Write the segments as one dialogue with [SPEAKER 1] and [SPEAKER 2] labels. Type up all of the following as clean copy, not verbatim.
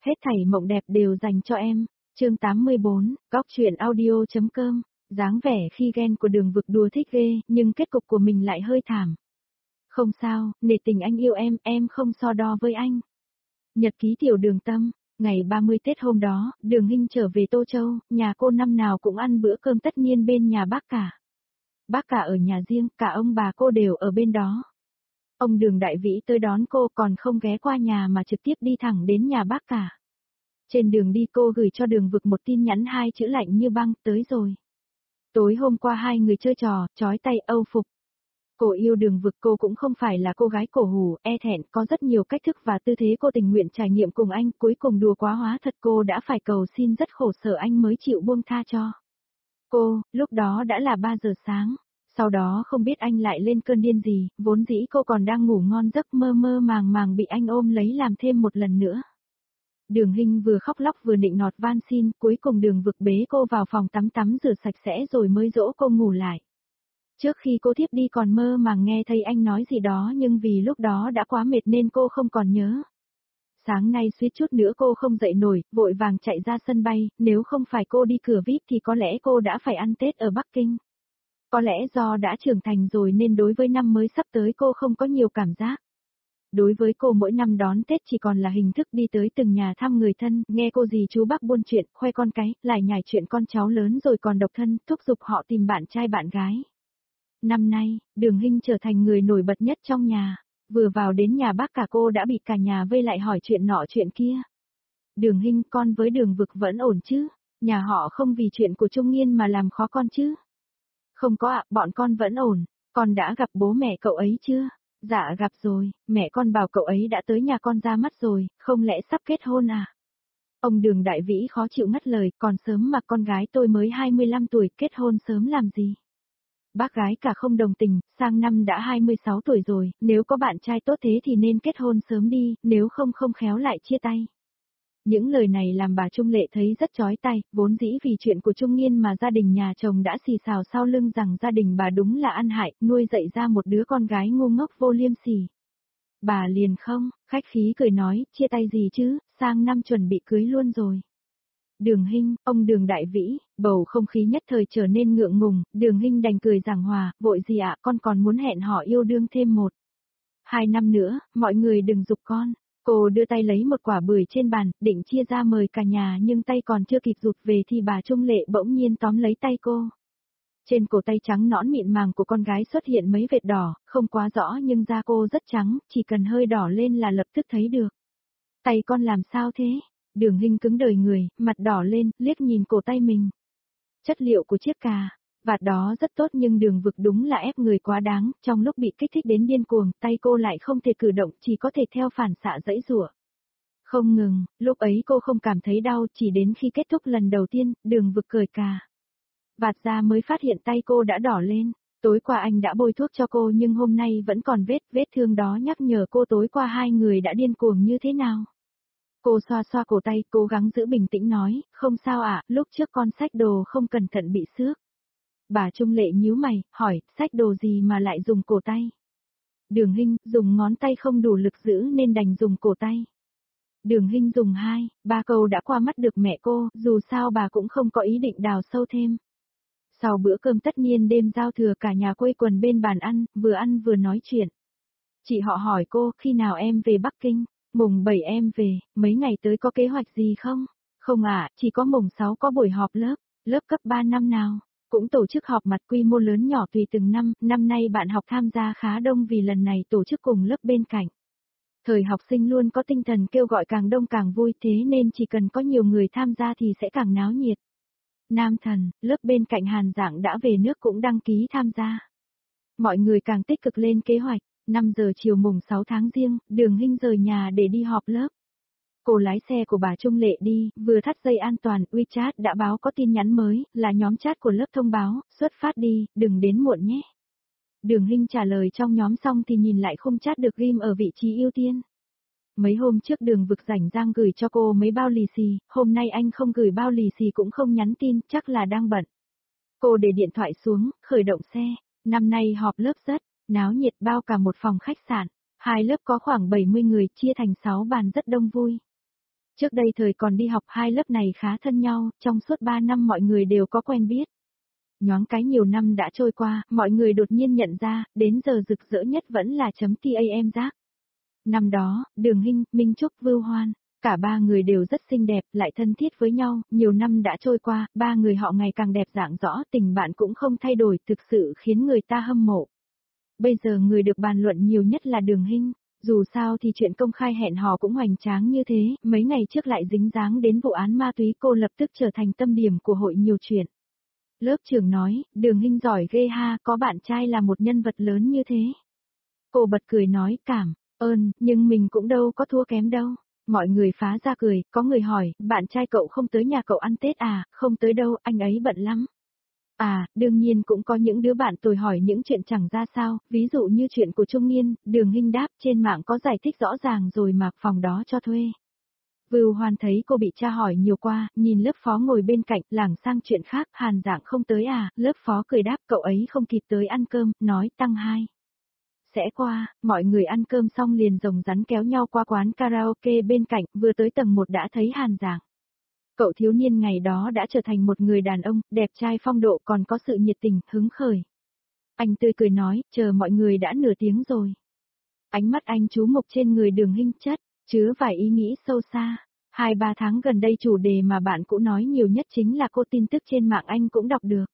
[SPEAKER 1] Hết thảy mộng đẹp đều dành cho em. Chương 84, Góc truyện audio.com. Dáng vẻ khi ghen của Đường Vực đùa thích ghê, nhưng kết cục của mình lại hơi thảm. Không sao, nể tình anh yêu em không so đo với anh. Nhật ký Tiểu Đường Tâm. Ngày 30 Tết hôm đó, Đường Hinh trở về Tô Châu, nhà cô năm nào cũng ăn bữa cơm tất niên bên nhà bác cả. Bác cả ở nhà riêng, cả ông bà cô đều ở bên đó. Ông Đường Đại Vĩ tới đón cô còn không ghé qua nhà mà trực tiếp đi thẳng đến nhà bác cả. Trên đường đi cô gửi cho Đường Vực một tin nhắn 2 chữ lạnh như băng, tới rồi. Tối hôm qua hai người chơi trò, trói tay âu phục. Cô yêu Đường Vực, cô cũng không phải là cô gái cổ hủ, e thẹn, có rất nhiều cách thức và tư thế cô tình nguyện trải nghiệm cùng anh, cuối cùng đùa quá hóa thật cô đã phải cầu xin rất khổ sở anh mới chịu buông tha cho. Cô, lúc đó đã là 3 giờ sáng. Sau đó không biết anh lại lên cơn điên gì, vốn dĩ cô còn đang ngủ ngon giấc mơ mơ màng màng bị anh ôm lấy làm thêm một lần nữa. Đường Hinh vừa khóc lóc vừa nịnh nọt van xin, cuối cùng Đường Vực bế cô vào phòng tắm rửa sạch sẽ rồi mới dỗ cô ngủ lại. Trước khi cô thiếp đi còn mơ màng nghe thấy anh nói gì đó nhưng vì lúc đó đã quá mệt nên cô không còn nhớ. Sáng nay suýt chút nữa cô không dậy nổi, vội vàng chạy ra sân bay, nếu không phải cô đi cửa VIP thì có lẽ cô đã phải ăn Tết ở Bắc Kinh. Có lẽ do đã trưởng thành rồi nên đối với năm mới sắp tới cô không có nhiều cảm giác. Đối với cô mỗi năm đón Tết chỉ còn là hình thức đi tới từng nhà thăm người thân, nghe cô dì chú bác buôn chuyện, khoe con cái, lại nhải chuyện con cháu lớn rồi còn độc thân, thúc giục họ tìm bạn trai bạn gái. Năm nay, Đường Hinh trở thành người nổi bật nhất trong nhà. Vừa vào đến nhà bác cả cô đã bị cả nhà vây lại hỏi chuyện nọ chuyện kia. Đường Hinh, con với Đường Vực vẫn ổn chứ? Nhà họ không vì chuyện của Trung Nghiên mà làm khó con chứ? Không có ạ, bọn con vẫn ổn. Con đã gặp bố mẹ cậu ấy chưa? Dạ gặp rồi, mẹ con bảo cậu ấy đã tới nhà con ra mắt rồi, không lẽ sắp kết hôn à? Ông Đường Đại Vĩ khó chịu ngắt lời, còn sớm mà con gái tôi mới 25 tuổi, kết hôn sớm làm gì? Bác gái cả không đồng tình, sang năm đã 26 tuổi rồi, nếu có bạn trai tốt thế thì nên kết hôn sớm đi, nếu không không khéo lại chia tay. Những lời này làm bà Trung Lệ thấy rất chói tai, vốn dĩ vì chuyện của Trung Nghiên mà gia đình nhà chồng đã xì xào sau lưng rằng gia đình bà đúng là ăn hại, nuôi dạy ra một đứa con gái ngu ngốc vô liêm sỉ. Bà liền không, khách khí cười nói, chia tay gì chứ, sang năm chuẩn bị cưới luôn rồi. Đường Hinh, ông Đường Đại Vĩ, bầu không khí nhất thời trở nên ngượng ngùng, Đường Hinh đành cười giảng hòa, vội gì ạ, con còn muốn hẹn họ yêu đương thêm 1-2 năm nữa, mọi người đừng giục con. Cô đưa tay lấy một quả bưởi trên bàn, định chia ra mời cả nhà nhưng tay còn chưa kịp rụt về thì bà Trung Lệ bỗng nhiên tóm lấy tay cô. Trên cổ tay trắng nõn mịn màng của con gái xuất hiện mấy vệt đỏ, không quá rõ nhưng da cô rất trắng, chỉ cần hơi đỏ lên là lập tức thấy được. Tay con làm sao thế? Đường Hinh cứng đờ người, mặt đỏ lên, liếc nhìn cổ tay mình. Chất liệu của chiếc cà vạt đó rất tốt nhưng Đường Vực đúng là ép người quá đáng, trong lúc bị kích thích đến điên cuồng, tay cô lại không thể cử động, chỉ có thể theo phản xạ giãy giụa. Không ngừng, lúc ấy cô không cảm thấy đau, chỉ đến khi kết thúc lần đầu tiên, Đường Vực cởi cà vạt ra mới phát hiện tay cô đã đỏ lên. Tối qua anh đã bôi thuốc cho cô nhưng hôm nay vẫn còn vết thương đó nhắc nhở cô tối qua hai người đã điên cuồng như thế nào. Cô xoa xoa cổ tay, cố gắng giữ bình tĩnh nói, không sao ạ, lúc trước con xách đồ không cẩn thận bị xước. Bà Trung Lệ nhíu mày, hỏi, xách đồ gì mà lại dùng cổ tay? Đường Hinh, dùng ngón tay không đủ lực giữ nên đành dùng cổ tay. Đường Hinh dùng 2-3 câu đã qua mắt được mẹ cô, dù sao bà cũng không có ý định đào sâu thêm. Sau bữa cơm tất niên đêm giao thừa cả nhà quây quần bên bàn ăn vừa nói chuyện. Chị họ hỏi cô, khi nào em về Bắc Kinh? Mùng 7 em về, mấy ngày tới có kế hoạch gì không? Không ạ, chỉ có mùng 6 có buổi họp lớp cấp 3 năm nào. Cũng tổ chức họp mặt quy mô lớn nhỏ tùy từng năm nay bạn học tham gia khá đông vì lần này tổ chức cùng lớp bên cạnh. Thời học sinh luôn có tinh thần kêu gọi càng đông càng vui thế nên chỉ cần có nhiều người tham gia thì sẽ càng náo nhiệt. Nam Thần, lớp bên cạnh Hàn Giảng đã về nước cũng đăng ký tham gia. Mọi người càng tích cực lên kế hoạch, 5 giờ chiều mùng 6 tháng Giêng, Đường Hinh rời nhà để đi họp lớp. Cô lái xe của bà Trung Lệ đi, vừa thắt dây an toàn, WeChat đã báo có tin nhắn mới, là nhóm chat của lớp thông báo, xuất phát đi, đừng đến muộn nhé. Đường Hinh trả lời trong nhóm xong thì nhìn lại khung chat được ghim ở vị trí ưu tiên. Mấy hôm trước Đường Vực rảnh rang gửi cho cô mấy bao lì xì, hôm nay anh không gửi bao lì xì cũng không nhắn tin, chắc là đang bận. Cô để điện thoại xuống, khởi động xe, năm nay họp lớp rất náo nhiệt bao cả một phòng khách sạn, 2 lớp có khoảng 70 người chia thành 6 bàn rất đông vui. Trước đây thời còn đi học hai lớp này khá thân nhau, trong suốt 3 năm mọi người đều có quen biết. Nhoáng cái nhiều năm đã trôi qua, mọi người đột nhiên nhận ra, đến giờ rực rỡ nhất vẫn là chấm TAM rác. Năm đó, Đường Hinh, Minh Trúc, Vưu Hoan, cả ba người đều rất xinh đẹp, lại thân thiết với nhau, nhiều năm đã trôi qua, ba người họ ngày càng đẹp dạng rõ, tình bạn cũng không thay đổi, thực sự khiến người ta hâm mộ. Bây giờ người được bàn luận nhiều nhất là Đường Hinh, dù sao thì chuyện công khai hẹn hò cũng hoành tráng như thế, mấy ngày trước lại dính dáng đến vụ án ma túy, cô lập tức trở thành tâm điểm của hội nhiều chuyện. Lớp trưởng nói, Đường Hinh giỏi ghê ha, có bạn trai là một nhân vật lớn như thế. Cô bật cười nói, cảm ơn, nhưng mình cũng đâu có thua kém đâu. Mọi người phá ra cười, có người hỏi, bạn trai cậu không tới nhà cậu ăn Tết à, không tới đâu, anh ấy bận lắm. À, đương nhiên cũng có những đứa bạn tôi hỏi những chuyện chẳng ra sao, ví dụ như chuyện của Trung Nghiên, Đường Hinh đáp, trên mạng có giải thích rõ ràng rồi mà, phòng đó cho thuê. Vưu Hoan thấy cô bị tra hỏi nhiều qua, nhìn lớp phó ngồi bên cạnh, lảng sang chuyện khác, Hàn Dạng không tới à, lớp phó cười đáp cậu ấy không kịp tới ăn cơm, nói tăng 2. Sẽ qua, mọi người ăn cơm xong liền rồng rắn kéo nhau qua quán karaoke bên cạnh, vừa tới tầng 1 đã thấy Hàn Dạng. Cậu thiếu niên ngày đó đã trở thành một người đàn ông, đẹp trai phong độ còn có sự nhiệt tình, hứng khởi. Anh tươi cười nói, chờ mọi người đã nửa tiếng rồi. Ánh mắt anh chú mục trên người Đường Hinh chất, chứa vài ý nghĩ sâu xa. 2-3 tháng gần đây chủ đề mà bạn cũ nói nhiều nhất chính là cô, tin tức trên mạng anh cũng đọc được.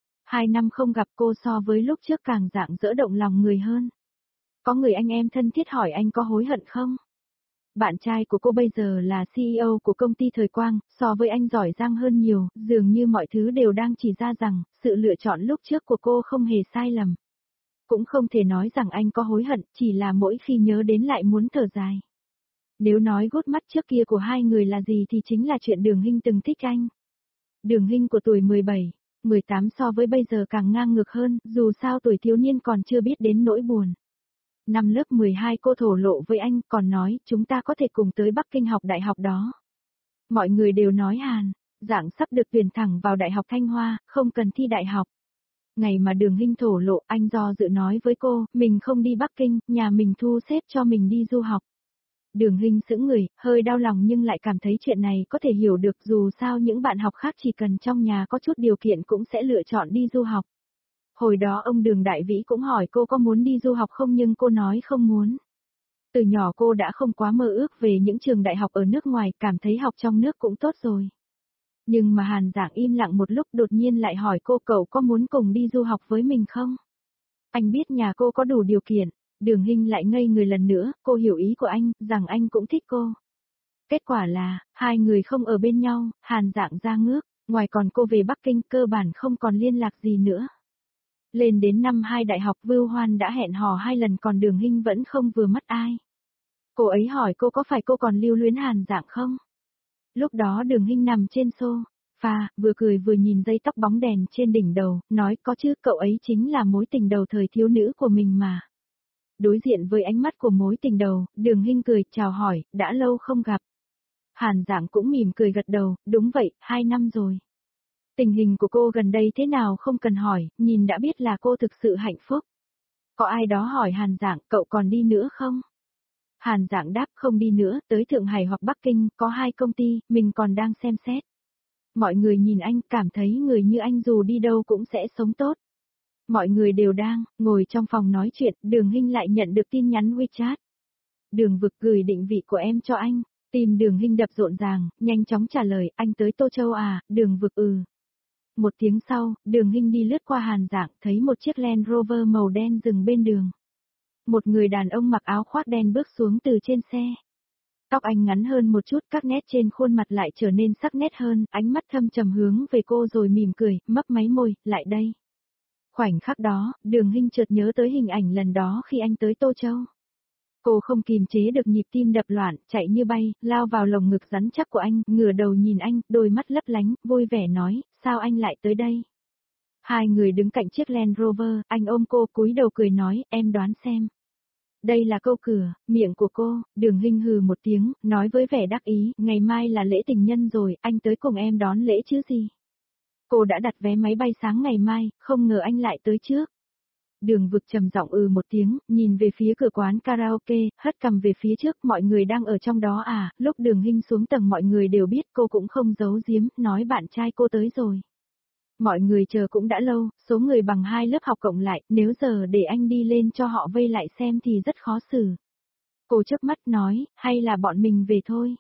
[SPEAKER 1] 2 năm không gặp cô so với lúc trước càng rạng rỡ động lòng người hơn. Có người anh em thân thiết hỏi anh có hối hận không? Bạn trai của cô bây giờ là CEO của công ty Thời Quang, so với anh giỏi giang hơn nhiều, dường như mọi thứ đều đang chỉ ra rằng, sự lựa chọn lúc trước của cô không hề sai lầm. Cũng không thể nói rằng anh có hối hận, chỉ là mỗi khi nhớ đến lại muốn thở dài. Nếu nói gút mắt trước kia của hai người là gì thì chính là chuyện Đường Hinh từng thích anh. Đường Hinh của tuổi 17, 18 so với bây giờ càng ngang ngược hơn, dù sao tuổi thiếu niên còn chưa biết đến nỗi buồn. Năm lớp 12 cô thổ lộ với anh, còn nói, chúng ta có thể cùng tới Bắc Kinh học đại học đó. Mọi người đều nói Hàn, Dạng sắp được tuyển thẳng vào Đại học Thanh Hoa, không cần thi đại học. Ngày mà Đường Hinh thổ lộ, anh do dự nói với cô, mình không đi Bắc Kinh, nhà mình thu xếp cho mình đi du học. Đường Hinh sững người, hơi đau lòng nhưng lại cảm thấy chuyện này có thể hiểu được, dù sao những bạn học khác chỉ cần trong nhà có chút điều kiện cũng sẽ lựa chọn đi du học. Hồi đó ông Đường Đại Vĩ cũng hỏi cô có muốn đi du học không nhưng cô nói không muốn. Từ nhỏ cô đã không quá mơ ước về những trường đại học ở nước ngoài, cảm thấy học trong nước cũng tốt rồi. Nhưng mà Hàn Dạng im lặng một lúc đột nhiên lại hỏi cô cậu có muốn cùng đi du học với mình không? Anh biết nhà cô có đủ điều kiện. Đường Hinh lại ngây người lần nữa, cô hiểu ý của anh, rằng anh cũng thích cô. Kết quả là, hai người không ở bên nhau, Hàn Dạng ra ngước, ngoài còn cô về Bắc Kinh cơ bản không còn liên lạc gì nữa. Lên đến năm 2 đại học Vưu Hoan đã hẹn hò 2 lần còn Đường Hinh vẫn không vừa mắt ai. Cô ấy hỏi cô có phải cô còn lưu luyến Hàn Dạng không? Lúc đó Đường Hinh nằm trên sofa, vừa cười vừa nhìn dây tóc bóng đèn trên đỉnh đầu, nói có chứ, cậu ấy chính là mối tình đầu thời thiếu nữ của mình mà. Đối diện với ánh mắt của mối tình đầu, Đường Hinh cười, chào hỏi, đã lâu không gặp. Hàn Dạng cũng mỉm cười gật đầu, đúng vậy, 2 năm rồi. Tình hình của cô gần đây thế nào không cần hỏi, nhìn đã biết là cô thực sự hạnh phúc. Có ai đó hỏi Hàn Dạng, cậu còn đi nữa không? Hàn Dạng đáp không đi nữa, tới Thượng Hải hoặc Bắc Kinh, có 2 công ty, mình còn đang xem xét. Mọi người nhìn anh, cảm thấy người như anh dù đi đâu cũng sẽ sống tốt. Mọi người đều đang ngồi trong phòng nói chuyện, Đường Hinh lại nhận được tin nhắn WeChat. Đường Vực gửi định vị của em cho anh. Tim Đường Hinh đập rộn ràng, nhanh chóng trả lời, anh tới Tô Châu à, Đường Vực Một tiếng sau, Đường Hinh đi lướt qua Hàn Dạng, thấy một chiếc Land Rover màu đen dừng bên đường. Một người đàn ông mặc áo khoác đen bước xuống từ trên xe. Tóc anh ngắn hơn một chút, các nét trên khuôn mặt lại trở nên sắc nét hơn, ánh mắt thâm trầm hướng về cô rồi mỉm cười, mấp máy môi, lại đây. Khoảnh khắc đó, Đường Hinh chợt nhớ tới hình ảnh lần đó khi anh tới Tô Châu. Cô không kìm chế được nhịp tim đập loạn, chạy như bay, lao vào lồng ngực rắn chắc của anh, ngửa đầu nhìn anh, đôi mắt lấp lánh, vui vẻ nói, sao anh lại tới đây? Hai người đứng cạnh chiếc Land Rover, anh ôm cô cúi đầu cười nói, em đoán xem. Đây là câu cửa, miệng của cô, Đường Hinh hừ một tiếng, nói với vẻ đắc ý, ngày mai là lễ tình nhân rồi, anh tới cùng em đón lễ chứ gì. Cô đã đặt vé máy bay sáng ngày mai, không ngờ anh lại tới trước. Đường Vực trầm giọng một tiếng, nhìn về phía cửa quán karaoke, hất cằm về phía trước, mọi người đang ở trong đó à, lúc Đường Hinh xuống tầng mọi người đều biết, cô cũng không giấu giếm, nói bạn trai cô tới rồi. Mọi người chờ cũng đã lâu, số người bằng 2 lớp học cộng lại, nếu giờ để anh đi lên cho họ vây lại xem thì rất khó xử. Cô chớp mắt nói, hay là bọn mình về thôi.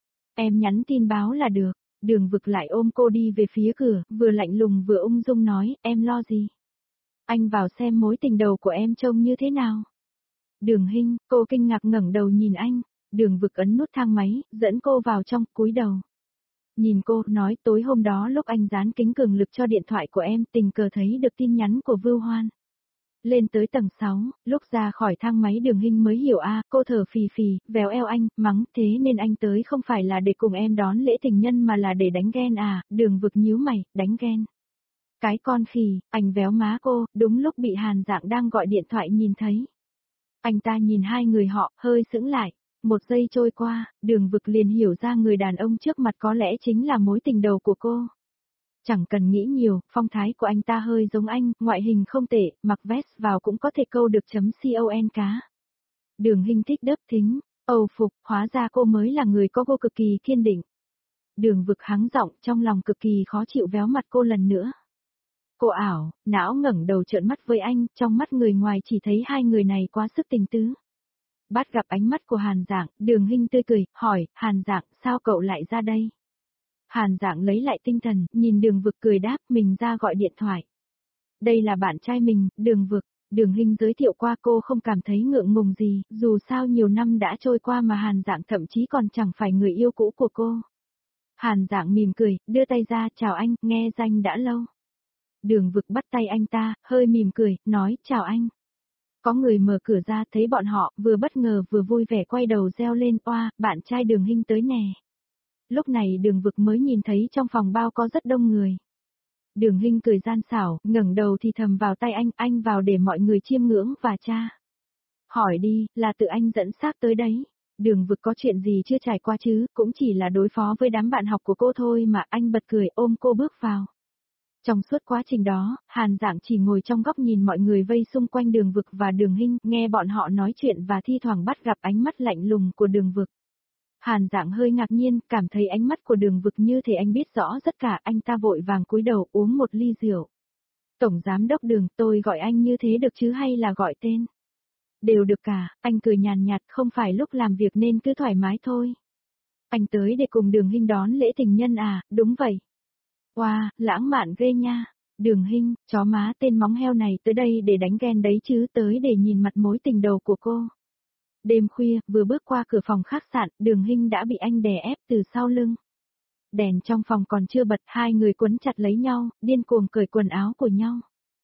[SPEAKER 1] Em nhắn tin báo là được. Đường Vực lại ôm cô đi về phía cửa, vừa lạnh lùng vừa ung dung nói, em lo gì? Anh vào xem mối tình đầu của em trông như thế nào? Đường Hinh, cô kinh ngạc ngẩng đầu nhìn anh. Đường Vực ấn nút thang máy, dẫn cô vào trong, cúi đầu. Nhìn cô, nói tối hôm đó lúc anh dán kính cường lực cho điện thoại của em, tình cờ thấy được tin nhắn của Vưu Hoan. Lên tới tầng 6, lúc ra khỏi thang máy Đường Hinh mới hiểu cô thở phì phì, véo eo anh, mắng, thế nên anh tới không phải là để cùng em đón lễ tình nhân mà là để đánh ghen à, Đường Vực nhíu mày, đánh ghen. Cái con khỉ, anh véo má cô, đúng lúc bị Hàn Dạng đang gọi điện thoại nhìn thấy. Anh ta nhìn hai người họ, hơi sững lại. Một giây trôi qua, Đường Vực liền hiểu ra người đàn ông trước mặt có lẽ chính là mối tình đầu của cô. Chẳng cần nghĩ nhiều, phong thái của anh ta hơi giống anh, ngoại hình không tệ, mặc vest vào cũng có thể câu được .con cá. Đường Hinh thích đớp thính, âu phục, hóa ra cô mới là người có cô cực kỳ kiên định. Đường Vực hắng giọng, trong lòng cực kỳ khó chịu véo mặt cô lần nữa. Cô ảo, não ngẩng đầu trợn mắt với anh, trong mắt người ngoài chỉ thấy hai người này quá sức tình tứ. Bắt gặp ánh mắt của Hàn Dạng, Đường Hinh tươi cười, hỏi, Hàn Dạng, sao cậu lại ra đây? Hàn Dạng lấy lại tinh thần, nhìn Đường Vực cười đáp, mình ra gọi điện thoại. Đây là bạn trai mình, Đường Vực. Đường Hinh giới thiệu qua, cô không cảm thấy ngượng ngùng gì, dù sao nhiều năm đã trôi qua mà Hàn Dạng thậm chí còn chẳng phải người yêu cũ của cô. Hàn Dạng mỉm cười, đưa tay ra, chào anh, nghe danh đã lâu. Đường Vực bắt tay anh ta, hơi mỉm cười, nói, chào anh. Có người mở cửa ra thấy bọn họ, vừa bất ngờ vừa vui vẻ quay đầu reo lên, oa, bạn trai Đường Hinh tới nè. Lúc này Đường Vực mới nhìn thấy trong phòng bao có rất đông người. Đường Hinh cười gian xảo, ngẩng đầu thì thầm vào tay anh vào để mọi người chiêm ngưỡng và tra. Hỏi đi, là tự anh dẫn xác tới đấy. Đường Vực có chuyện gì chưa trải qua chứ, cũng chỉ là đối phó với đám bạn học của cô thôi mà, anh bật cười ôm cô bước vào. Trong suốt quá trình đó, Hàn Dạng chỉ ngồi trong góc nhìn mọi người vây xung quanh Đường Vực và Đường Hinh, nghe bọn họ nói chuyện và thi thoảng bắt gặp ánh mắt lạnh lùng của Đường Vực. Hàn Dạng hơi ngạc nhiên, cảm thấy ánh mắt của Đường Vực như thể anh biết rõ tất cả, anh ta vội vàng cúi đầu uống một ly rượu. Tổng giám đốc Đường, tôi gọi anh như thế được chứ hay là gọi tên? Đều được cả, anh cười nhàn nhạt, không phải lúc làm việc nên cứ thoải mái thôi. Anh tới để cùng Đường Hinh đón lễ tình nhân à, đúng vậy. Wow, lãng mạn ghê nha. Đường Hinh, chó má tên móng heo này tới đây để đánh ghen đấy chứ, tới để nhìn mặt mối tình đầu của cô. Đêm khuya, vừa bước qua cửa phòng khách sạn, Đường Hinh đã bị anh đè ép từ sau lưng. Đèn trong phòng còn chưa bật, hai người quấn chặt lấy nhau, điên cuồng cởi quần áo của nhau.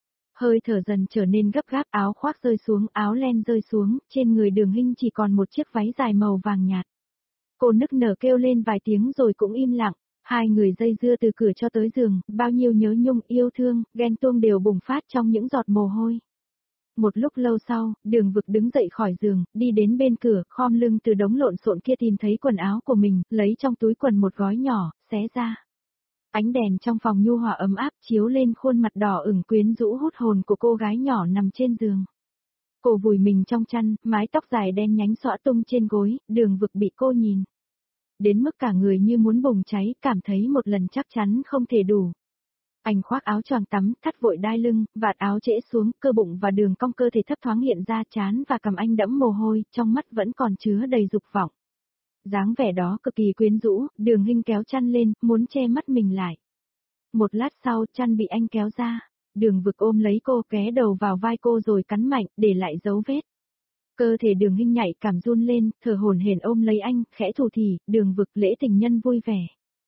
[SPEAKER 1] Hơi thở dần trở nên gấp gáp, áo khoác rơi xuống, áo len rơi xuống, trên người Đường Hinh chỉ còn một chiếc váy dài màu vàng nhạt. Cô nức nở kêu lên vài tiếng rồi cũng im lặng. Hai người dây dưa từ cửa cho tới giường, bao nhiêu nhớ nhung, yêu thương, ghen tuông đều bùng phát trong những giọt mồ hôi. Một lúc lâu sau, Đường Vực đứng dậy khỏi giường, đi đến bên cửa, khom lưng từ đống lộn xộn kia tìm thấy quần áo của mình, lấy trong túi quần một gói nhỏ, xé ra. Ánh đèn trong phòng nhu hòa ấm áp chiếu lên khuôn mặt đỏ ửng quyến rũ hút hồn của cô gái nhỏ nằm trên giường. Cô vùi mình trong chăn, mái tóc dài đen nhánh xõa tung trên gối, Đường Vực bị cô nhìn. Đến mức cả người như muốn bùng cháy, cảm thấy một lần chắc chắn không thể đủ. Anh khoác áo choàng tắm, thắt vội đai lưng, vạt áo trễ xuống, cơ bụng và đường cong cơ thể thấp thoáng hiện ra, trán và cằm anh đẫm mồ hôi, trong mắt vẫn còn chứa đầy dục vọng. Dáng vẻ đó cực kỳ quyến rũ, Đường Hinh kéo chăn lên, muốn che mắt mình lại. Một lát sau, chăn bị anh kéo ra, Đường Vực ôm lấy cô, ghé đầu vào vai cô rồi cắn mạnh, để lại dấu vết. Cơ thể Đường Hinh nhạy cảm run lên, thở hổn hển ôm lấy anh, khẽ thủ thỉ, Đường Vực lễ tình nhân vui vẻ.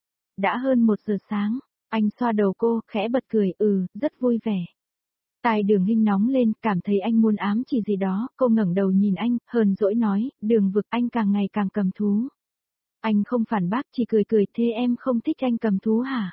[SPEAKER 1] Đã hơn 1 giờ sáng, anh xoa đầu cô, khẽ bật cười, rất vui vẻ. Tai Đường Hinh nóng lên, cảm thấy anh muốn ám chỉ gì đó, cô ngẩng đầu nhìn anh, hờn dỗi nói, Đường Vực anh càng ngày càng cầm thú. Anh không phản bác, chỉ cười cười, thế em không thích anh cầm thú hả?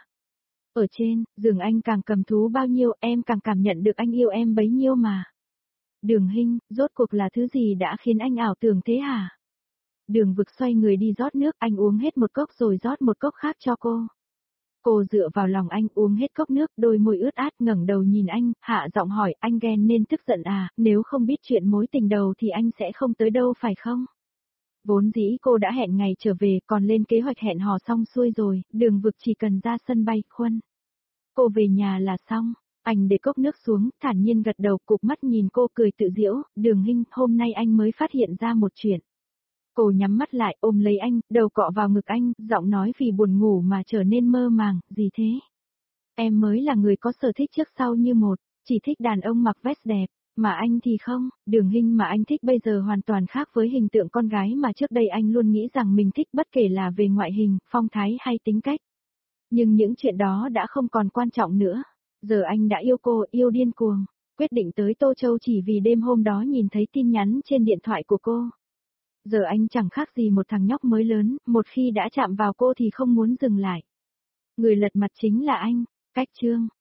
[SPEAKER 1] Ở trên, giường anh càng cầm thú bao nhiêu, em càng cảm nhận được anh yêu em bấy nhiêu mà. Đường Hinh, rốt cuộc là thứ gì đã khiến anh ảo tưởng thế hả? Đường Vực xoay người đi rót nước, anh uống hết một cốc rồi rót một cốc khác cho cô. Cô dựa vào lòng anh uống hết cốc nước, đôi môi ướt át ngẩng đầu nhìn anh, hạ giọng hỏi, anh ghen nên tức giận à, nếu không biết chuyện mối tình đầu thì anh sẽ không tới đâu phải không? Vốn dĩ cô đã hẹn ngày trở về, còn lên kế hoạch hẹn hò xong xuôi rồi, Đường Vực chỉ cần ra sân bay, khuân. Cô về nhà là xong. Anh để cốc nước xuống, thản nhiên gật đầu, cụp mắt nhìn cô cười tự giễu, Đường Hinh, hôm nay anh mới phát hiện ra một chuyện. Cô nhắm mắt lại, ôm lấy anh, đầu cọ vào ngực anh, giọng nói vì buồn ngủ mà trở nên mơ màng, gì thế? Em mới là người có sở thích trước sau như một, chỉ thích đàn ông mặc vest đẹp, mà anh thì không, Đường Hinh mà anh thích bây giờ hoàn toàn khác với hình tượng con gái mà trước đây anh luôn nghĩ rằng mình thích, bất kể là về ngoại hình, phong thái hay tính cách. Nhưng những chuyện đó đã không còn quan trọng nữa. Giờ anh đã yêu cô, yêu điên cuồng, quyết định tới Tô Châu chỉ vì đêm hôm đó nhìn thấy tin nhắn trên điện thoại của cô. Giờ anh chẳng khác gì một thằng nhóc mới lớn, một khi đã chạm vào cô thì không muốn dừng lại. Người lật mặt chính là anh. Cách chương